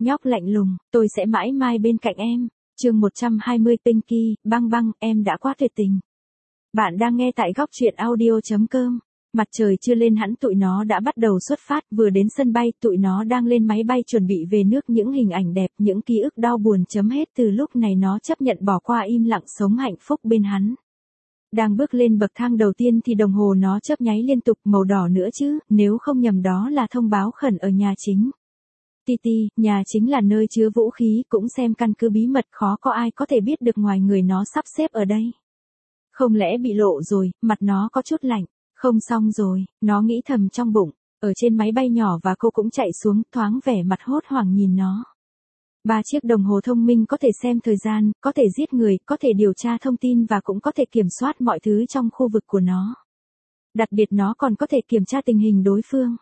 Nhóc lạnh lùng, tôi sẽ mãi mai bên cạnh em. Chương 120 Pinky, băng băng, em đã quá tuyệt tình. Bạn đang nghe tại góc truyện audio.com. Mặt trời chưa lên hẳn tụi nó đã bắt đầu xuất phát, vừa đến sân bay, tụi nó đang lên máy bay chuẩn bị về nước, những hình ảnh đẹp, những ký ức đau buồn chấm hết từ lúc này nó chấp nhận bỏ qua im lặng sống hạnh phúc bên hắn. Đang bước lên bậc thang đầu tiên thì đồng hồ nó chớp nháy liên tục, màu đỏ nữa chứ, nếu không nhầm đó là thông báo khẩn ở nhà chính. Titi, nhà chính là nơi chứa vũ khí, cũng xem căn cứ bí mật, khó có ai có thể biết được ngoài người nó sắp xếp ở đây. Không lẽ bị lộ rồi, mặt nó có chút lạnh, không xong rồi, nó nghĩ thầm trong bụng. Ở trên máy bay nhỏ và cô cũng chạy xuống, thoáng vẻ mặt hốt hoảng nhìn nó. 3 chiếc đồng hồ thông minh có thể xem thời gian, có thể giết người, có thể điều tra thông tin và cũng có thể kiểm soát mọi thứ trong khu vực của nó. Đặc biệt nó còn có thể kiểm tra tình hình đối phương.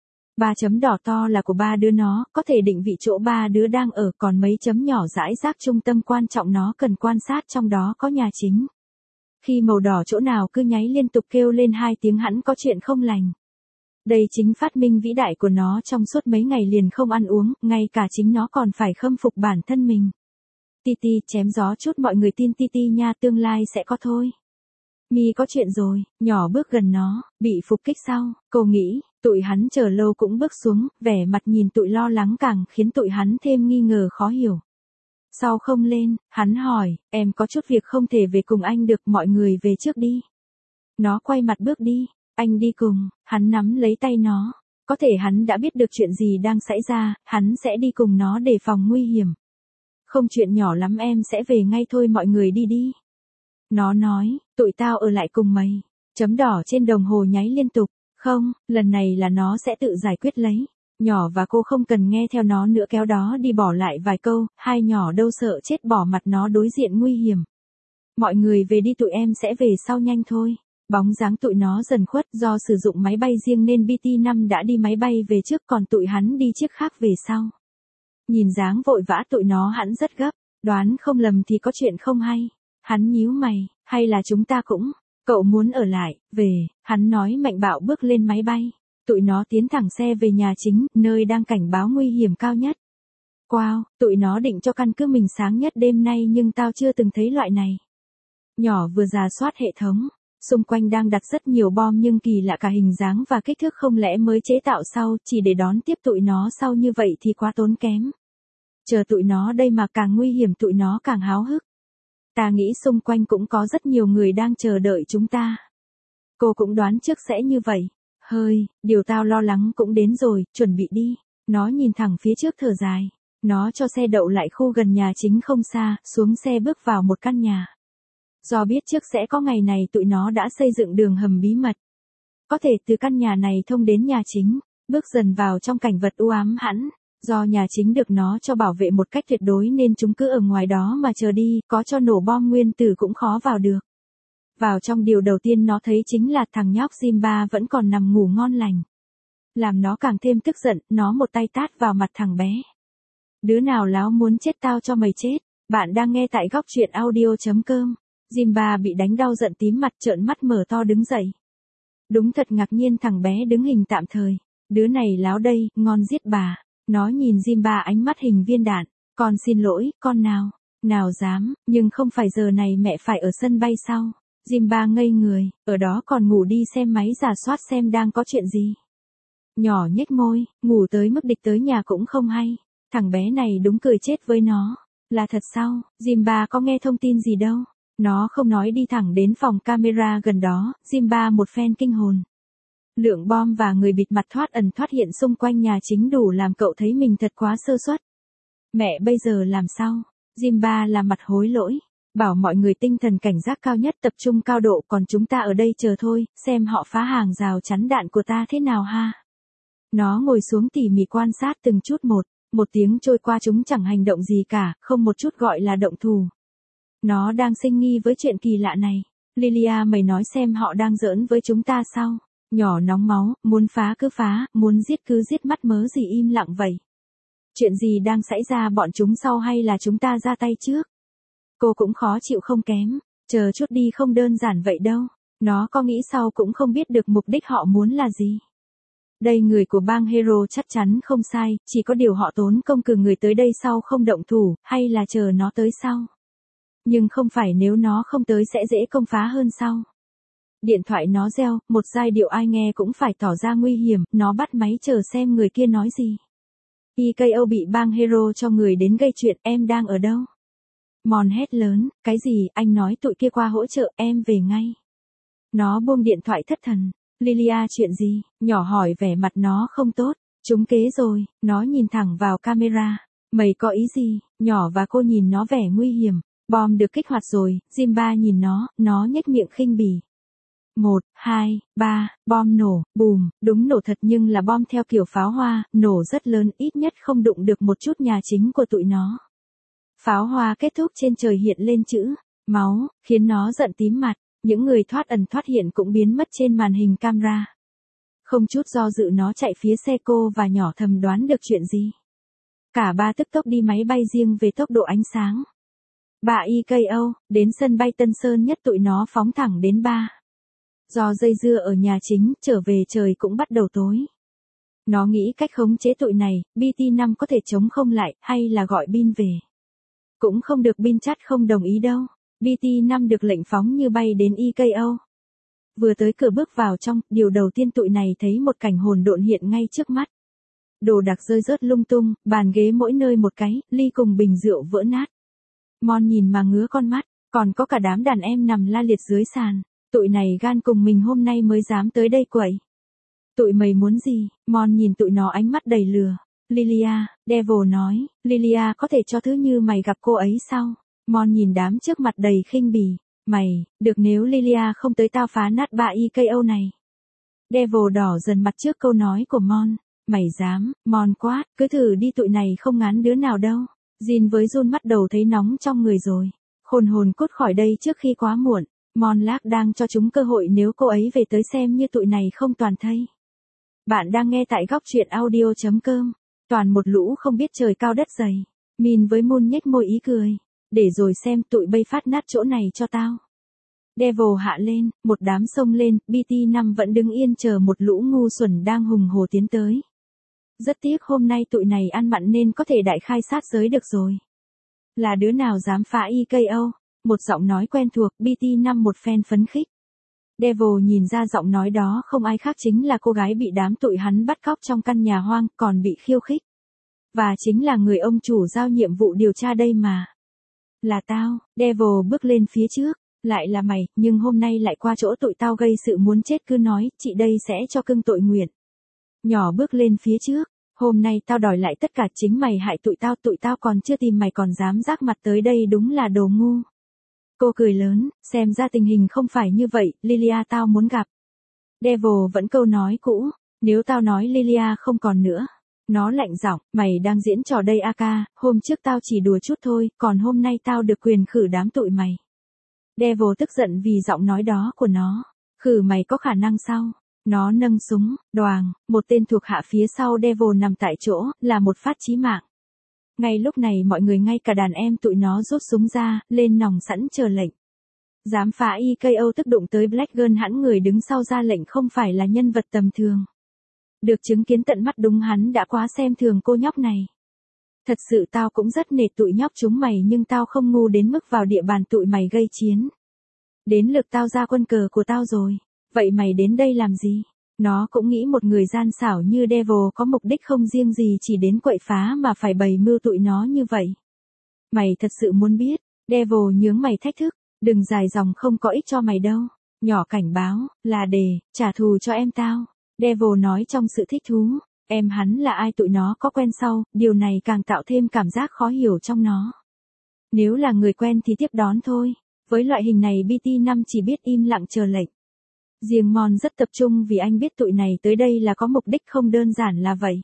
3 chấm đỏ to là của 3 đứa nó, có thể định vị chỗ 3 đứa đang ở, còn mấy chấm nhỏ rải rác trung tâm quan trọng nó cần quan sát, trong đó có nhà chính. Khi màu đỏ chỗ nào cứ nháy liên tục kêu lên 2 tiếng hẳn có chuyện không lành. Đây chính phát minh vĩ đại của nó, trong suốt mấy ngày liền không ăn uống, ngay cả chính nó còn phải khâm phục bản thân mình. Titi, chém gió chút mọi người tin Titi nha, tương lai sẽ có thôi. Mi có chuyện rồi, nhỏ bước gần nó, bị phục kích sao, cô nghĩ, tụi hắn chờ lâu cũng bước xuống, vẻ mặt nhìn tụi lo lắng càng khiến tụi hắn thêm nghi ngờ khó hiểu. Sao không lên, hắn hỏi, em có chút việc không thể về cùng anh được, mọi người về trước đi. Nó quay mặt bước đi, anh đi cùng, hắn nắm lấy tay nó. Có thể hắn đã biết được chuyện gì đang xảy ra, hắn sẽ đi cùng nó để phòng nguy hiểm. Không, chuyện nhỏ lắm, em sẽ về ngay thôi, mọi người đi đi. Nó nói, tụi tao ở lại cùng mày. Chấm đỏ trên đồng hồ nháy liên tục. Không, lần này là nó sẽ tự giải quyết lấy. Nhỏ và cô không cần nghe theo nó nữa, kéo đó đi bỏ lại vài câu, hai nhỏ đâu sợ chết, bỏ mặt nó đối diện nguy hiểm. Mọi người về đi, tụi em sẽ về sau nhanh thôi. Bóng dáng tụi nó dần khuất, do sử dụng máy bay riêng nên BT5 đã đi máy bay về trước, còn tụi hắn đi chiếc khác về sau. Nhìn dáng vội vã tụi nó hẳn rất gấp, đoán không lầm thì có chuyện không hay. Hắn nhíu mày, hay là chúng ta cũng, cậu muốn ở lại, về, hắn nói mạnh bạo bước lên máy bay. Tụi nó tiến thẳng xe về nhà chính, nơi đang cảnh báo nguy hiểm cao nhất. Wow, tụi nó định cho căn cứ mình sáng nhất đêm nay, nhưng tao chưa từng thấy loại này. Nhỏ vừa rà soát hệ thống, xung quanh đang đặt rất nhiều bom nhưng kỳ lạ cả hình dáng và kích thước, không lẽ mới chế tạo sau chỉ để đón tiếp tụi nó sau như vậy thì quá tốn kém. Chờ tụi nó đây mà càng nguy hiểm, tụi nó càng háo hức. Ta nghĩ xung quanh cũng có rất nhiều người đang chờ đợi chúng ta. Cô cũng đoán trước sẽ như vậy. Hơi, điều tao lo lắng cũng đến rồi, chuẩn bị đi. Nó nhìn thẳng phía trước thở dài. Nó cho xe đậu lại khu gần nhà chính không xa, xuống xe bước vào một căn nhà. Do biết trước sẽ có ngày này, tụi nó đã xây dựng đường hầm bí mật. Có thể từ căn nhà này thông đến nhà chính, bước dần vào trong cảnh vật u ám hẳn. Do nhà chính được nó cho bảo vệ một cách tuyệt đối nên chúng cứ ở ngoài đó mà chờ đi, có cho nổ bom nguyên tử cũng khó vào được. Vào trong, điều đầu tiên nó thấy chính là thằng nhóc Simba vẫn còn nằm ngủ ngon lành. Làm nó càng thêm tức giận, nó một tay tát vào mặt thằng bé. Đứa nào láo muốn chết tao cho mày chết. Bạn đang nghe tại góc truyện audio.com. Simba bị đánh đau giận tím mặt, trợn mắt mở to đứng dậy. Đúng thật ngạc nhiên, thằng bé đứng hình tạm thời. Đứa này láo đây, ngon giết bà. Nó nhìn Simba ánh mắt hình viên đạn. Con xin lỗi, con nào. Nào dám, nhưng không phải giờ này mẹ phải ở sân bay sao? Simba ngây người, ở đó còn ngủ đi xem máy rà soát xem đang có chuyện gì. Nhỏ nhếch môi, ngủ tới mức địch tới nhà cũng không hay. Thằng bé này đúng cười chết với nó. Là thật sao? Simba có nghe thông tin gì đâu. Nó không nói, đi thẳng đến phòng camera gần đó. Simba một phen kinh hồn. Lượng bom và người bịt mặt thoát ẩn thoát hiện xung quanh nhà chính đủ làm cậu thấy mình thật quá sơ suất. Mẹ bây giờ làm sao? Simba làm mặt hối lỗi. Bảo mọi người tinh thần cảnh giác cao nhất, tập trung cao độ, còn chúng ta ở đây chờ thôi, xem họ phá hàng rào chắn đạn của ta thế nào ha. Nó ngồi xuống tỉ mỉ quan sát từng chút một. Một tiếng trôi qua chúng chẳng hành động gì cả, không một chút gọi là động thủ. Nó đang sinh nghi với chuyện kỳ lạ này. Lilia, mày nói xem họ đang giỡn với chúng ta sao? Nhỏ nóng máu, muốn phá cứ phá, muốn giết cứ giết, mắt mớ gì im lặng vậy? Chuyện gì đang xảy ra, bọn chúng sau hay là chúng ta ra tay trước? Cô cũng khó chịu không kém, chờ chút đi, không đơn giản vậy đâu. Nó có nghĩ sau cũng không biết được mục đích họ muốn là gì. Đây người của bang Hero chắc chắn không sai, chỉ có điều họ tốn công cử người tới đây sau không động thủ, hay là chờ nó tới sau. Nhưng không phải nếu nó không tới sẽ dễ công phá hơn sau. Điện thoại nó reo, một giai điệu ai nghe cũng phải tỏ ra nguy hiểm, nó bắt máy chờ xem người kia nói gì. EKO bị bang Hero cho người đến gây chuyện, em đang ở đâu? Mon hét lớn, cái gì, anh nói tụi kia qua hỗ trợ, em về ngay. Nó buông điện thoại thất thần. Lilia chuyện gì? Nhỏ hỏi vẻ mặt nó không tốt. Trúng kế rồi, nó nhìn thẳng vào camera. Mày có ý gì? Nhỏ và cô nhìn nó vẻ nguy hiểm. Bom được kích hoạt rồi, Jimba nhìn nó nhếch miệng khinh bỉ. 1, 2, 3, bom nổ, bùm, đúng nổ thật nhưng là bom theo kiểu pháo hoa, nổ rất lớn ít nhất không đụng được một chút nhà chính của tụi nó. Pháo hoa kết thúc trên trời hiện lên chữ, máu, khiến nó giận tím mặt, những người thoát ẩn thoát hiện cũng biến mất trên màn hình camera. Không chút do dự nó chạy phía xe cô và nhỏ thầm đoán được chuyện gì. Cả ba tức tốc đi máy bay riêng về tốc độ ánh sáng. Bà EKO, đến sân bay Tân Sơn Nhất tụi nó phóng thẳng đến ba. Do dây dưa ở nhà chính, trở về trời cũng bắt đầu tối. Nó nghĩ cách khống chế tụi này, BT5 có thể chống không lại, hay là gọi Bin về. Cũng không được, Bin chắc không đồng ý đâu. BT5 được lệnh phóng như bay đến EKO. Vừa tới cửa bước vào trong, điều đầu tiên tụi này thấy một cảnh hỗn độn hiện ngay trước mắt. Đồ đạc rơi rớt lung tung, bàn ghế mỗi nơi một cái, ly cùng bình rượu vỡ nát. Mon nhìn mà ngứa con mắt, còn có cả đám đàn em nằm la liệt dưới sàn. Tụi này gan cùng mình hôm nay mới dám tới đây quậy. Tụi mày muốn gì? Mon nhìn tụi nó ánh mắt đầy lừa. Lilia, Devil nói, Lilia có thể cho thứ như mày gặp cô ấy sao? Mon nhìn đám trước mặt đầy khinh bỉ. Mày, được nếu Lilia không tới tao phá nát ba EKO này. Devil đỏ dần mặt trước câu nói của Mon. Mày dám, Mon quát, cứ thử đi tụi này không ngán đứa nào đâu. Jin với Jun bắt đầu thấy nóng trong người rồi. Khôn hồn cút khỏi đây trước khi quá muộn. Mon Lác đang cho chúng cơ hội nếu cô ấy về tới xem như tụi này không toàn thây. Bạn đang nghe tại góc truyện audio.com. Toàn một lũ không biết trời cao đất dày. Min với Moon nhếch môi ý cười. Để rồi xem tụi bay phát nát chỗ này cho tao. Devil hạ lên, một đám xông lên, BT5 vẫn đứng yên chờ một lũ ngu xuẩn đang hùng hổ tiến tới. Rất tiếc hôm nay tụi này ăn mặn nên có thể đại khai sát giới được rồi. Là đứa nào dám phá EKO? Một giọng nói quen thuộc, BT5 một phen phấn khích. Devil nhìn ra giọng nói đó không ai khác chính là cô gái bị đám tụi hắn bắt cóc trong căn nhà hoang, còn bị khiêu khích. Và chính là người ông chủ giao nhiệm vụ điều tra đây mà. Là tao, Devil bước lên phía trước, lại là mày, nhưng hôm nay lại qua chỗ tụi tao gây sự muốn chết cứ nói, chị đây sẽ cho cưng tội nguyện. Nhỏ bước lên phía trước, hôm nay tao đòi lại tất cả chính mày hại tụi tao còn chưa tìm mày còn dám rác mặt tới đây đúng là đồ ngu. Cô cười lớn, xem ra tình hình không phải như vậy, Lilia tao muốn gặp. Devil vẫn câu nói cũ, nếu tao nói Lilia không còn nữa. Nó lạnh giọng, mày đang diễn trò đây Aka, hôm trước tao chỉ đùa chút thôi, còn hôm nay tao được quyền khử đám tụi mày. Devil tức giận vì giọng nói đó của nó. Khử mày có khả năng sao? Nó nâng súng, đoàng, một tên thuộc hạ phía sau Devil nằm tại chỗ, là một phát chí mạng. Ngay lúc này mọi người ngay cả đàn em tụi nó rút súng ra, lên nòng sẵn chờ lệnh. Dám phá EKO tức đụng tới Black Girl hẳn người đứng sau ra lệnh không phải là nhân vật tầm thường. Được chứng kiến tận mắt đúng hắn đã quá xem thường cô nhóc này. Thật sự tao cũng rất nể tụi nhóc chúng mày nhưng tao không ngu đến mức vào địa bàn tụi mày gây chiến. Đến lượt tao ra quân cờ của tao rồi. Vậy mày đến đây làm gì? Nó cũng nghĩ một người gian xảo như Devil có mục đích không riêng gì chỉ đến quậy phá mà phải bày mưu tụi nó như vậy. Mày thật sự muốn biết? Devil nhướng mày thách thức. Đừng dài dòng không có ích cho mày đâu. Nhỏ cảnh báo, là để trả thù cho em tao. Devil nói trong sự thích thú. Em hắn là ai tụi nó có quen sau, điều này càng tạo thêm cảm giác khó hiểu trong nó. Nếu là người quen thì tiếp đón thôi. Với loại hình này BT5 chỉ biết im lặng chờ lệnh. Riêng Mon rất tập trung vì anh biết tụi này tới đây là có mục đích không đơn giản là vậy.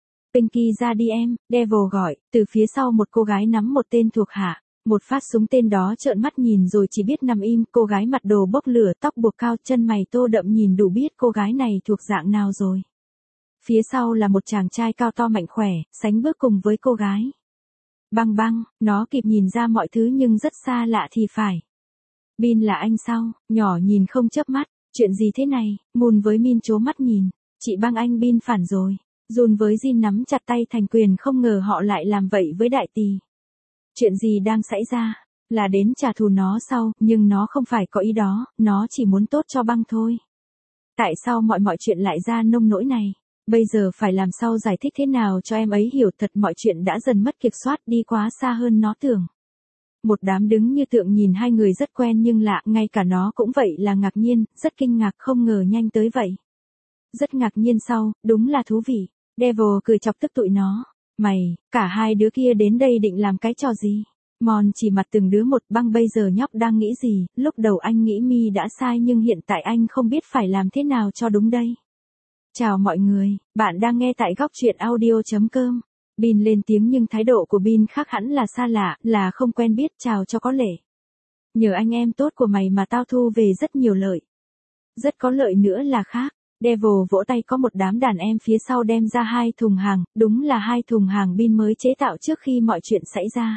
Pinky ra đi em, Devil gọi, từ phía sau một cô gái nắm một tên thuộc hạ. Một phát súng tên đó trợn mắt nhìn rồi chỉ biết nằm im, cô gái mặt đồ bốc lửa tóc buộc cao chân mày tô đậm nhìn đủ biết cô gái này thuộc dạng nào rồi. Phía sau là một chàng trai cao to mạnh khỏe, sánh bước cùng với cô gái. Băng băng, nó kịp nhìn ra mọi thứ nhưng rất xa lạ thì phải. Bin là anh sao? Nhỏ nhìn không chớp mắt, chuyện gì thế này? Moon với Min trố mắt nhìn. Chị băng anh Bin phản rồi. Jun với Jin nắm chặt tay thành quyền, không ngờ họ lại làm vậy với đại tỷ. Chuyện gì đang xảy ra? Là đến trả thù nó sao? Nhưng nó không phải có ý đó, nó chỉ muốn tốt cho băng thôi. Tại sao mọi chuyện lại ra nông nỗi này? Bây giờ phải làm sao giải thích thế nào cho em ấy hiểu thật, mọi chuyện đã dần mất kiểm soát đi quá xa hơn nó tưởng. Một đám đứng như tượng nhìn hai người rất quen nhưng lạ, ngay cả nó cũng vậy, là ngạc nhiên, rất kinh ngạc, không ngờ nhanh tới vậy. Rất ngạc nhiên sau, đúng là thú vị. Devil cười chọc tức tụi nó. Mày, cả hai đứa kia đến đây định làm cái trò gì? Mon chỉ mặt từng đứa một. Băng bây giờ nhóc đang nghĩ gì? Lúc đầu anh nghĩ Mi đã sai nhưng hiện tại anh không biết phải làm thế nào cho đúng đây. Chào mọi người, bạn đang nghe tại góc truyện audio.com. Bin lên tiếng nhưng thái độ của Bin khác hẳn, là xa lạ, là không quen biết. Chào cho có lễ. Nhờ anh em tốt của mày mà tao thu về rất nhiều lợi. Rất có lợi nữa là khác. Devil vỗ tay, có một đám đàn em phía sau đem ra 2 thùng hàng, đúng là 2 thùng hàng Bin mới chế tạo trước khi mọi chuyện xảy ra.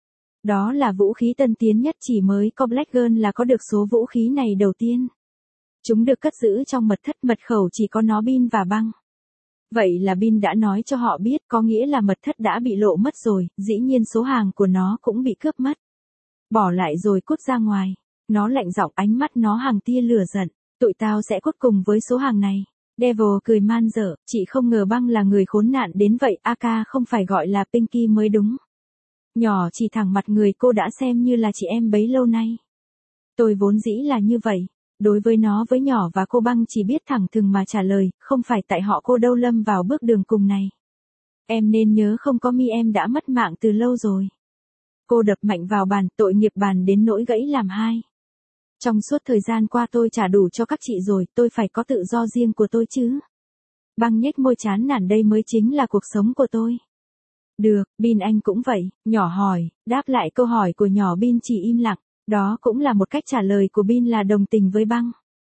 Đó là vũ khí tân tiến nhất, chỉ mới có Black Gun là có được số vũ khí này đầu tiên. Chúng được cất giữ trong mật thất, mật khẩu chỉ có nó, Bin và băng. Vậy là Bin đã nói cho họ biết, có nghĩa là mật thất đã bị lộ mất rồi, dĩ nhiên số hàng của nó cũng bị cướp mất. Bỏ lại rồi cút ra ngoài. Nó lạnh giọng, ánh mắt nó hàng tia lửa giận. Tụi tao sẽ cút cùng với số hàng này. Devil cười man dở, chị không ngờ băng là người khốn nạn đến vậy, Aka không phải gọi là Pinky mới đúng. Nhỏ chỉ thẳng mặt người, cô đã xem như là chị em bấy lâu nay. Tôi vốn dĩ là như vậy. Đối với nó, với nhỏ và cô, băng chỉ biết thẳng thừng mà trả lời, không phải tại họ cô đâu lâm vào bước đường cùng này. Em nên nhớ không có Mi em đã mất mạng từ lâu rồi. Cô đập mạnh vào bàn, tội nghiệp bàn đến nỗi gãy làm hai. Trong suốt thời gian qua tôi trả đủ cho các chị rồi, tôi phải có tự do riêng của tôi chứ. Băng nhếch môi chán nản, đây mới chính là cuộc sống của tôi. Được, Bin anh cũng vậy. Nhỏ hỏi, đáp lại câu hỏi của nhỏ, Bin chỉ im lặng. Đó cũng là một cách trả lời của Bin là đồng tình với băng.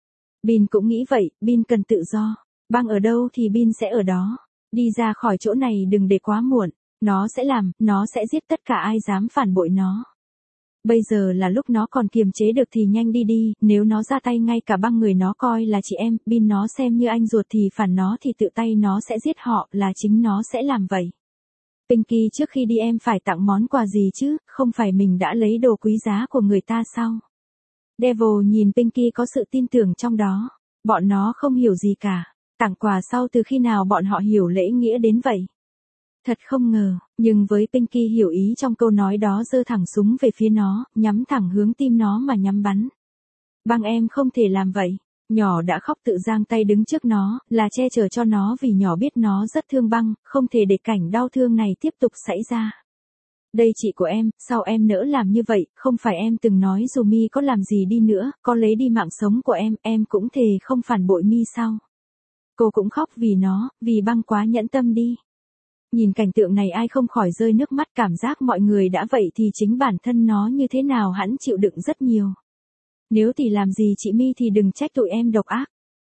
Bin cũng nghĩ vậy, Bin cần tự do. Băng ở đâu thì Bin sẽ ở đó. Đi ra khỏi chỗ này đừng để quá muộn. Nó sẽ làm, nó sẽ giết tất cả ai dám phản bội nó. Bây giờ là lúc nó còn kiềm chế được thì nhanh đi đi, nếu nó ra tay ngay cả băng người nó coi là chị em, Bin nó xem như anh ruột thì phản nó thì tự tay nó sẽ giết họ, là chính nó sẽ làm vậy. Pinky, trước khi đi em phải tặng món quà gì chứ, không phải mình đã lấy đồ quý giá của người ta sao? Devil nhìn Pinky có sự tin tưởng trong đó. Bọn nó không hiểu gì cả. Tặng quà sau từ khi nào bọn họ hiểu lễ nghĩa đến vậy? Thật không ngờ, nhưng với Pinky hiểu ý trong câu nói đó, giơ thẳng súng về phía nó, nhắm thẳng hướng tim nó mà nhắm bắn. Băng em không thể làm vậy. Nhỏ đã khóc, tự giang tay đứng trước nó, là che chở cho nó, vì nhỏ biết nó rất thương băng, không thể để cảnh đau thương này tiếp tục xảy ra. Đây chị của em, sao em nỡ làm như vậy, không phải em từng nói dù Mi có làm gì đi nữa, có lấy đi mạng sống của em cũng thề không phản bội Mi sao? Cô cũng khóc vì nó, vì băng quá nhẫn tâm đi. Nhìn cảnh tượng này ai không khỏi rơi nước mắt, cảm giác mọi người đã vậy thì chính bản thân nó như thế nào hắn chịu đựng rất nhiều. Nếu tỷ làm gì chị Mi thì đừng trách tụi em độc ác.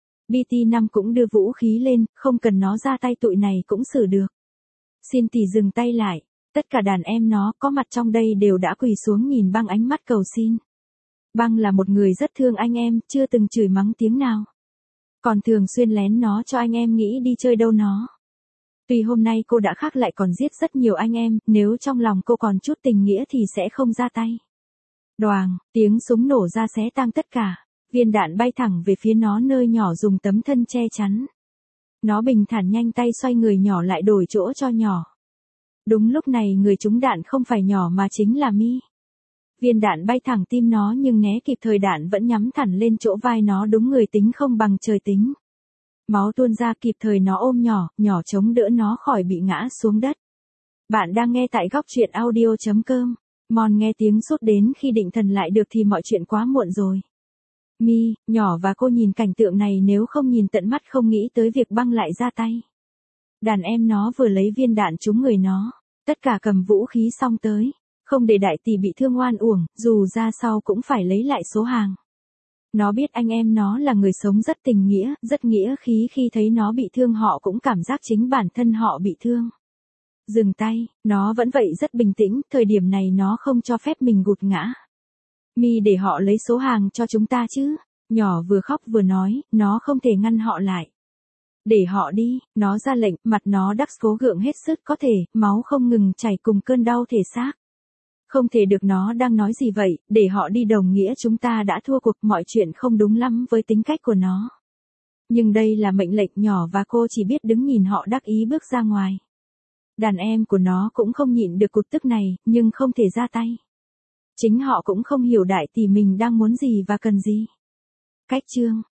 BT5 cũng đưa vũ khí lên, không cần nó ra tay tụi này cũng xử được. Xin tỷ dừng tay lại. Tất cả đàn em nó có mặt trong đây đều đã quỳ xuống nhìn băng, ánh mắt cầu xin. Băng là một người rất thương anh em, chưa từng chửi mắng tiếng nào. Còn thường xuyên lén nó cho anh em nghĩ đi chơi đâu nó. Tuy hôm nay cô đã khác, lại còn giết rất nhiều anh em, nếu trong lòng cô còn chút tình nghĩa thì sẽ không ra tay. Đoàng, tiếng súng nổ ra xé tang tất cả. Viên đạn bay thẳng về phía nó, nơi nhỏ dùng tấm thân che chắn. Nó bình thản nhanh tay xoay người, nhỏ lại đổi chỗ cho nhỏ. Đúng lúc này người trúng đạn không phải nhỏ mà chính là Mi. Viên đạn bay thẳng tim nó nhưng né kịp thời, đạn vẫn nhắm thẳng lên chỗ vai nó, đúng người tính không bằng trời tính. Máu tuôn ra, kịp thời nó ôm nhỏ, nhỏ chống đỡ nó khỏi bị ngã xuống đất. Bạn đang nghe tại góc truyện audio.com. Mon nghe tiếng sốt đến khi định thần lại được thì mọi chuyện quá muộn rồi. Mi, nhỏ và cô nhìn cảnh tượng này, nếu không nhìn tận mắt không nghĩ tới việc băng lại ra tay. Đàn em nó vừa lấy viên đạn trúng người nó, tất cả cầm vũ khí xong tới, không để đại tỷ bị thương oan uổng, dù ra sau cũng phải lấy lại số hàng. Nó biết anh em nó là người sống rất tình nghĩa, rất nghĩa khí, khi thấy nó bị thương họ cũng cảm giác chính bản thân họ bị thương. Dừng tay, nó vẫn vậy rất bình tĩnh, thời điểm này nó không cho phép mình gục ngã. Mi, để họ lấy số hàng cho chúng ta chứ. Nhỏ vừa khóc vừa nói, nó không thể ngăn họ lại. Để họ đi, nó ra lệnh, mặt nó đắc cố gượng hết sức có thể, máu không ngừng chảy cùng cơn đau thể xác. Không thể được, nó đang nói gì vậy, để họ đi đồng nghĩa chúng ta đã thua cuộc, mọi chuyện không đúng lắm với tính cách của nó. Nhưng đây là mệnh lệnh nhỏ và cô chỉ biết đứng nhìn họ đắc ý bước ra ngoài. Đàn em của nó cũng không nhịn được cục tức này, nhưng không thể ra tay. Chính họ cũng không hiểu đại tỷ mình đang muốn gì và cần gì. Cách chương